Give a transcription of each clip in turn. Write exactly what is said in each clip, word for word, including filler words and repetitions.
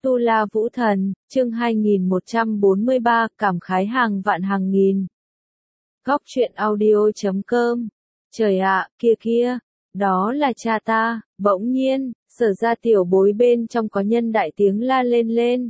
Tu La Vũ Thần, chương hai nghìn một trăm bốn mươi ba, cảm khái hàng vạn hàng nghìn. Góc truyện audio chấm com. Trời ạ, kia kia, đó là cha ta. Bỗng nhiên, Sở Gia tiểu bối bên trong có nhân đại tiếng la lên lên.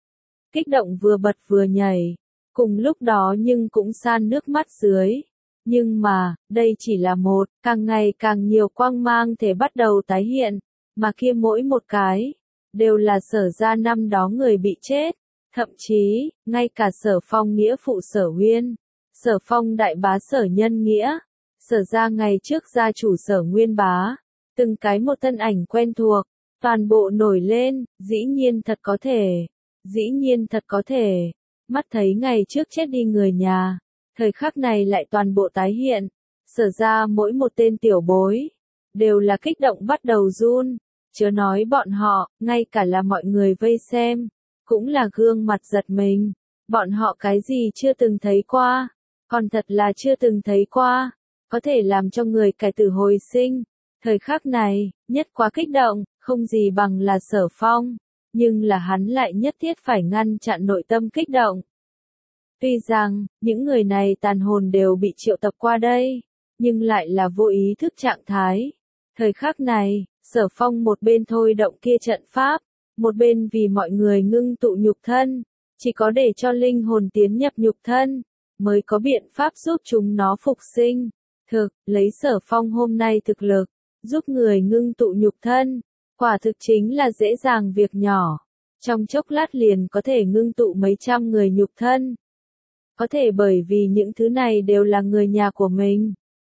Kích động vừa bật vừa nhảy, cùng lúc đó nhưng cũng san nước mắt dưới. Nhưng mà, đây chỉ là một, càng ngày càng nhiều quang mang thể bắt đầu tái hiện, mà kia mỗi một cái đều là Sở Gia năm đó người bị chết, thậm chí, ngay cả Sở Phong nghĩa phụ Sở Huyên, Sở Phong đại bá Sở Nhân Nghĩa, Sở Gia ngày trước gia chủ Sở Nguyên Bá, từng cái một thân ảnh quen thuộc, toàn bộ nổi lên, dĩ nhiên thật có thể, dĩ nhiên thật có thể, mắt thấy ngày trước chết đi người nhà, thời khắc này lại toàn bộ tái hiện, Sở Gia mỗi một tên tiểu bối, đều là kích động bắt đầu run. Chớ nói bọn họ, ngay cả là mọi người vây xem, cũng là gương mặt giật mình. Bọn họ cái gì chưa từng thấy qua, còn thật là chưa từng thấy qua, có thể làm cho người cải tử hồi sinh. Thời khắc này, nhất quá kích động, không gì bằng là Sở Phong, nhưng là hắn lại nhất thiết phải ngăn chặn nội tâm kích động. Tuy rằng, những người này tàn hồn đều bị triệu tập qua đây, nhưng lại là vô ý thức trạng thái. Thời khắc này, Sở Phong một bên thôi động kia trận pháp, một bên vì mọi người ngưng tụ nhục thân, chỉ có để cho linh hồn tiến nhập nhục thân, mới có biện pháp giúp chúng nó phục sinh. Thực, lấy Sở Phong hôm nay thực lực, giúp người ngưng tụ nhục thân, quả thực chính là dễ dàng việc nhỏ. Trong chốc lát liền có thể ngưng tụ mấy trăm người nhục thân. Có thể bởi vì những thứ này đều là người nhà của mình.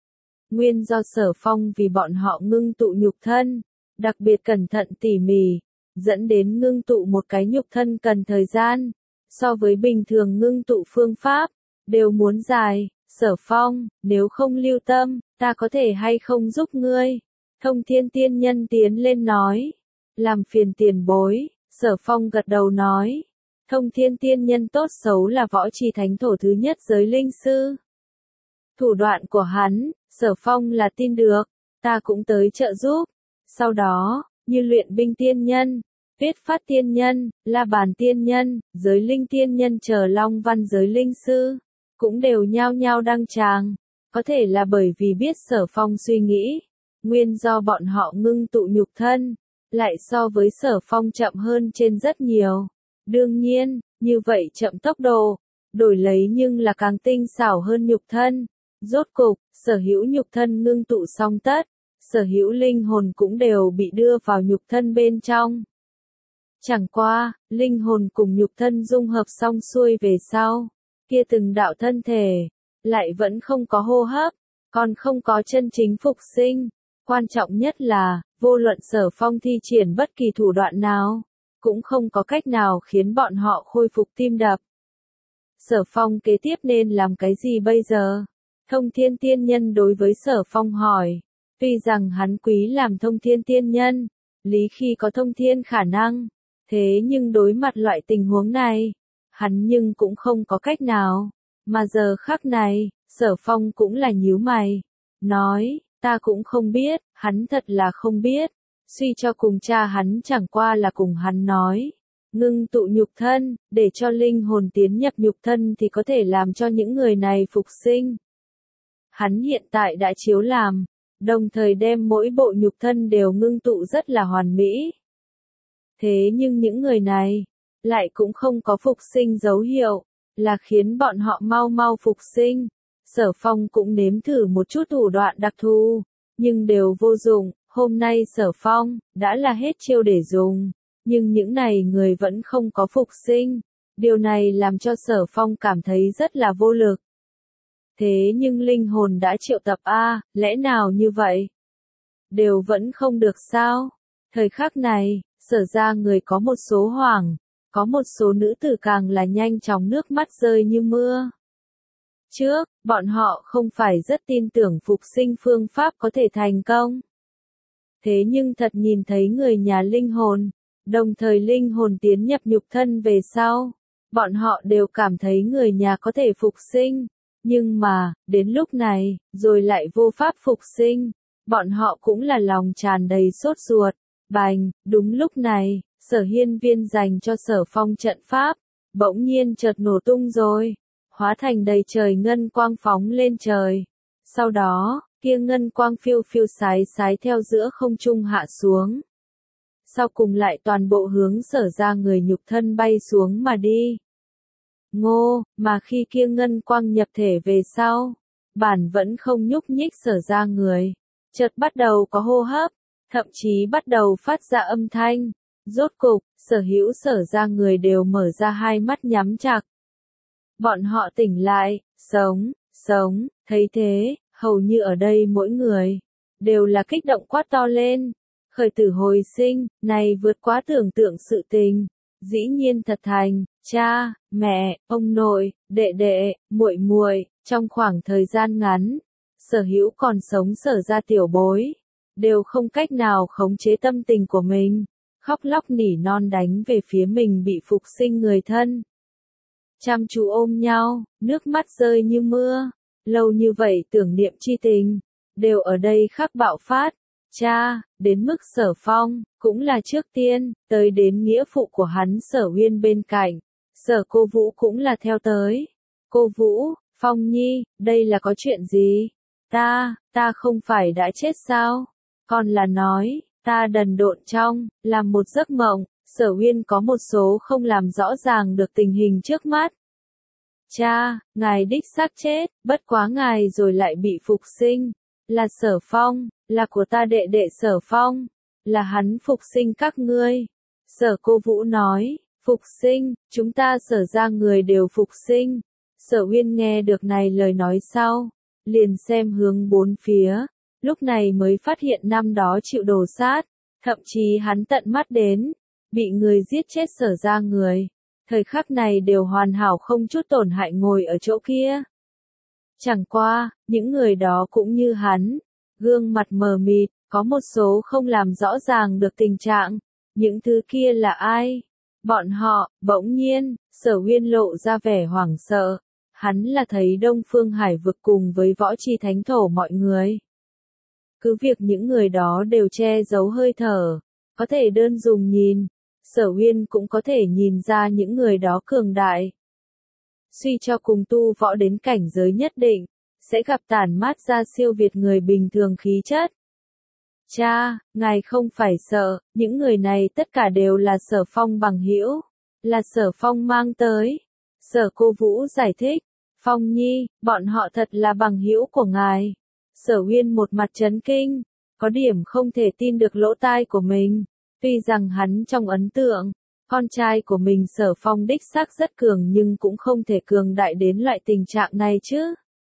Nguyên do Sở Phong vì bọn họ ngưng tụ nhục thân, đặc biệt cẩn thận tỉ mỉ, dẫn đến ngưng tụ một cái nhục thân cần thời gian, so với bình thường ngưng tụ phương pháp, đều muốn dài. Sở Phong, nếu không lưu tâm, ta có thể hay không giúp ngươi? Thông Thiên Tiên Nhân tiến lên nói, làm phiền tiền bối. Sở Phong gật đầu nói, Thông Thiên Tiên Nhân tốt xấu là võ trì thánh thổ thứ nhất giới linh sư. Thủ đoạn của hắn, Sở Phong là tin được, ta cũng tới trợ giúp. Sau đó, như luyện binh tiên nhân, viết phát tiên nhân, la bàn tiên nhân, giới linh tiên nhân chờ long văn giới linh sư, cũng đều nhao nhao đăng tràng. Có thể là bởi vì biết Sở Phong suy nghĩ, nguyên do bọn họ ngưng tụ nhục thân, lại so với Sở Phong chậm hơn trên rất nhiều. Đương nhiên, như vậy chậm tốc độ, đổi lấy nhưng là càng tinh xảo hơn nhục thân. Rốt cục, sở hữu nhục thân ngưng tụ xong tất, sở hữu linh hồn cũng đều bị đưa vào nhục thân bên trong. Chẳng qua, linh hồn cùng nhục thân dung hợp xong xuôi về sau, kia từng đạo thân thể, lại vẫn không có hô hấp, còn không có chân chính phục sinh. Quan trọng nhất là, vô luận Sở Phong thi triển bất kỳ thủ đoạn nào, cũng không có cách nào khiến bọn họ khôi phục tim đập. Sở Phong kế tiếp nên làm cái gì bây giờ? Thông Thiên Tiên Nhân đối với Sở Phong hỏi, tuy rằng hắn quý làm Thông Thiên Tiên Nhân, lý khi có thông thiên khả năng, thế nhưng đối mặt loại tình huống này, hắn nhưng cũng không có cách nào, mà giờ khắc này, Sở Phong cũng là nhíu mày, nói, ta cũng không biết, hắn thật là không biết, suy cho cùng cha hắn chẳng qua là cùng hắn nói, ngưng tụ nhục thân, để cho linh hồn tiến nhập nhục thân thì có thể làm cho những người này phục sinh. Hắn hiện tại đã chiếu làm, đồng thời đem mỗi bộ nhục thân đều ngưng tụ rất là hoàn mỹ. Thế nhưng những người này, lại cũng không có phục sinh dấu hiệu, là khiến bọn họ mau mau phục sinh. Sở Phong cũng nếm thử một chút thủ đoạn đặc thù, nhưng đều vô dụng. Hôm nay Sở Phong, đã là hết chiêu để dùng, nhưng những này người vẫn không có phục sinh. Điều này làm cho Sở Phong cảm thấy rất là vô lực. Thế nhưng linh hồn đã triệu tập a, lẽ nào như vậy? Đều vẫn không được sao? Thời khắc này, Sở Gia người có một số hoảng, có một số nữ tử càng là nhanh chóng nước mắt rơi như mưa. Trước, bọn họ không phải rất tin tưởng phục sinh phương pháp có thể thành công. Thế nhưng thật nhìn thấy người nhà linh hồn, đồng thời linh hồn tiến nhập nhục thân về sau, bọn họ đều cảm thấy người nhà có thể phục sinh. Nhưng mà, đến lúc này, rồi lại vô pháp phục sinh, bọn họ cũng là lòng tràn đầy sốt ruột. Bành, đúng lúc này, Sở hiên viên dành cho Sở Phong trận pháp, bỗng nhiên chợt nổ tung rồi, hóa thành đầy trời ngân quang phóng lên trời. Sau đó, kia ngân quang phiêu phiêu sái sái theo giữa không trung hạ xuống. Sau cùng lại toàn bộ hướng Sở ra người nhục thân bay xuống mà đi. Ngô, mà khi kia ngân quang nhập thể về sau, bản vẫn không nhúc nhích Sở ra người, chợt bắt đầu có hô hấp, thậm chí bắt đầu phát ra âm thanh. Rốt cục, sở hữu Sở ra người đều mở ra hai mắt nhắm chặt. Bọn họ tỉnh lại, sống, sống, thấy thế, hầu như ở đây mỗi người, đều là kích động quát to lên. Khởi tử hồi sinh, này vượt quá tưởng tượng sự tình, dĩ nhiên thật thành, cha, mẹ, ông nội, đệ đệ, muội muội, trong khoảng thời gian ngắn, sở hữu còn sống Sở ra tiểu bối, đều không cách nào khống chế tâm tình của mình, khóc lóc nỉ non đánh về phía mình bị phục sinh người thân. Chăm chú ôm nhau, nước mắt rơi như mưa, lâu như vậy tưởng niệm chi tình, đều ở đây khắc bạo phát. Cha, đến mức Sở Phong, cũng là trước tiên, tới đến nghĩa phụ của hắn Sở Uyên bên cạnh. Sở cô Vũ cũng là theo tới. Cô Vũ, Phong Nhi, đây là có chuyện gì? Ta, ta không phải đã chết sao? Còn là nói, ta đần độn trong, làm một giấc mộng, Sở Uyên có một số không làm rõ ràng được tình hình trước mắt. Cha, ngài đích xác chết, bất quá ngài rồi lại bị phục sinh. Là Sở Phong, là của ta đệ đệ Sở Phong, là hắn phục sinh các ngươi. Sở cô Vũ nói, phục sinh, chúng ta Sở ra người đều phục sinh. Sở Uyên nghe được này lời nói sau, liền xem hướng bốn phía, lúc này mới phát hiện năm đó chịu đồ sát, thậm chí hắn tận mắt đến, bị người giết chết Sở ra người, thời khắc này đều hoàn hảo không chút tổn hại ngồi ở chỗ kia. Chẳng qua, những người đó cũng như hắn, gương mặt mờ mịt, có một số không làm rõ ràng được tình trạng, những thứ kia là ai? Bọn họ, bỗng nhiên, Sở Uyên lộ ra vẻ hoảng sợ, hắn là thấy Đông Phương Hải vực cùng với võ chi thánh thổ mọi người. Cứ việc những người đó đều che giấu hơi thở, có thể đơn dùng nhìn, Sở Uyên cũng có thể nhìn ra những người đó cường đại. Suy cho cùng tu võ đến cảnh giới nhất định, sẽ gặp tản mát ra siêu việt người bình thường khí chất. Cha, ngài không phải sợ, những người này tất cả đều là Sở Phong bằng hữu, là Sở Phong mang tới. Sở cô Vũ giải thích, Phong Nhi, bọn họ thật là bằng hữu của ngài. Sở Uyên một mặt chấn kinh, có điểm không thể tin được lỗ tai của mình, tuy rằng hắn trong ấn tượng, con trai của mình Sở Phong đích xác rất cường nhưng cũng không thể cường đại đến loại tình trạng này chứ.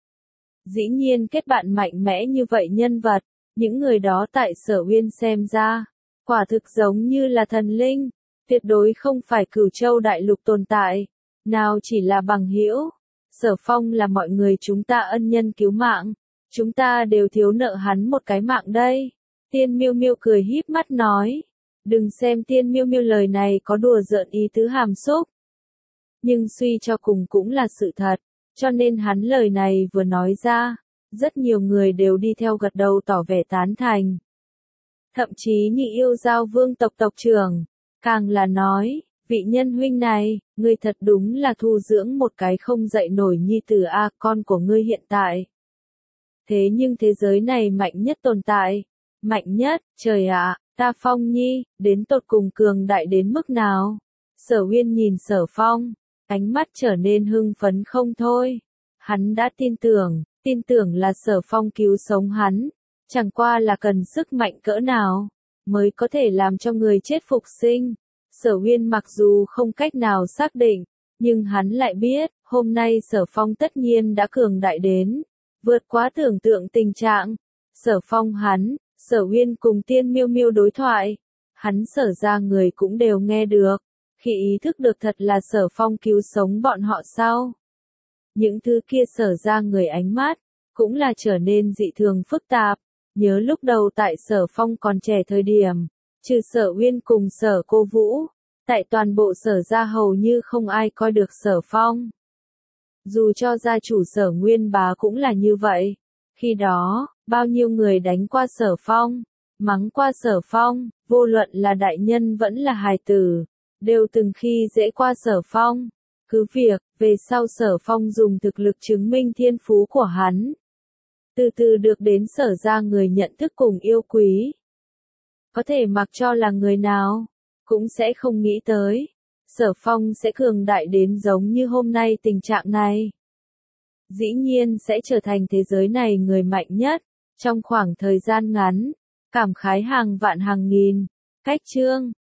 Dĩ nhiên kết bạn mạnh mẽ như vậy nhân vật, những người đó tại Sở Uyên xem ra, quả thực giống như là thần linh, tuyệt đối không phải Cửu Châu đại lục tồn tại, nào chỉ là bằng hữu. Sở Phong là mọi người chúng ta ân nhân cứu mạng, chúng ta đều thiếu nợ hắn một cái mạng đây. Tiên Miêu Miêu cười híp mắt nói, đừng xem Tiên Miêu Miêu lời này có đùa giỡn ý tứ hàm xúc, nhưng suy cho cùng cũng là sự thật, cho nên hắn lời này vừa nói ra, rất nhiều người đều đi theo gật đầu tỏ vẻ tán thành. Thậm chí Nhị Yêu Giao Vương tộc tộc trưởng, càng là nói, vị nhân huynh này, ngươi thật đúng là thu dưỡng một cái không dậy nổi nhi tử a, con của ngươi hiện tại. Thế nhưng thế giới này mạnh nhất tồn tại, mạnh nhất, trời ạ, ta Phong Nhi, đến tột cùng cường đại đến mức nào? Sở Uyên nhìn Sở Phong, ánh mắt trở nên hưng phấn không thôi. Hắn đã tin tưởng, tin tưởng là Sở Phong cứu sống hắn, chẳng qua là cần sức mạnh cỡ nào, mới có thể làm cho người chết phục sinh. Sở Uyên mặc dù không cách nào xác định, nhưng hắn lại biết, hôm nay Sở Phong tất nhiên đã cường đại đến, vượt quá tưởng tượng tình trạng. Sở Phong hắn, Sở Uyên cùng Tiên Miêu Miêu đối thoại, hắn Sở ra người cũng đều nghe được, khi ý thức được thật là Sở Phong cứu sống bọn họ sau. Những thứ kia Sở ra người ánh mắt, cũng là trở nên dị thường phức tạp, nhớ lúc đầu tại Sở Phong còn trẻ thời điểm, trừ Sở Uyên cùng Sở cô Vũ, tại toàn bộ Sở ra hầu như không ai coi được Sở Phong. Dù cho gia chủ Sở Nguyên Bá cũng là như vậy, khi đó, bao nhiêu người đánh qua Sở Phong, mắng qua Sở Phong, vô luận là đại nhân vẫn là hài tử, đều từng khi dễ qua Sở Phong. Cứ việc, về sau Sở Phong dùng thực lực chứng minh thiên phú của hắn. Từ từ được đến Sở ra người nhận thức cùng yêu quý. Có thể mặc cho là người nào, cũng sẽ không nghĩ tới. Sở Phong sẽ cường đại đến giống như hôm nay tình trạng này. Dĩ nhiên sẽ trở thành thế giới này người mạnh nhất, trong khoảng thời gian ngắn. Cảm khái hàng vạn hàng nghìn. Cách chương